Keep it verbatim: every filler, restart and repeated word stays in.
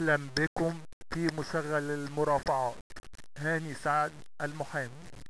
أهلا بكم في مشغل المرافعات. هاني سعد المحامي.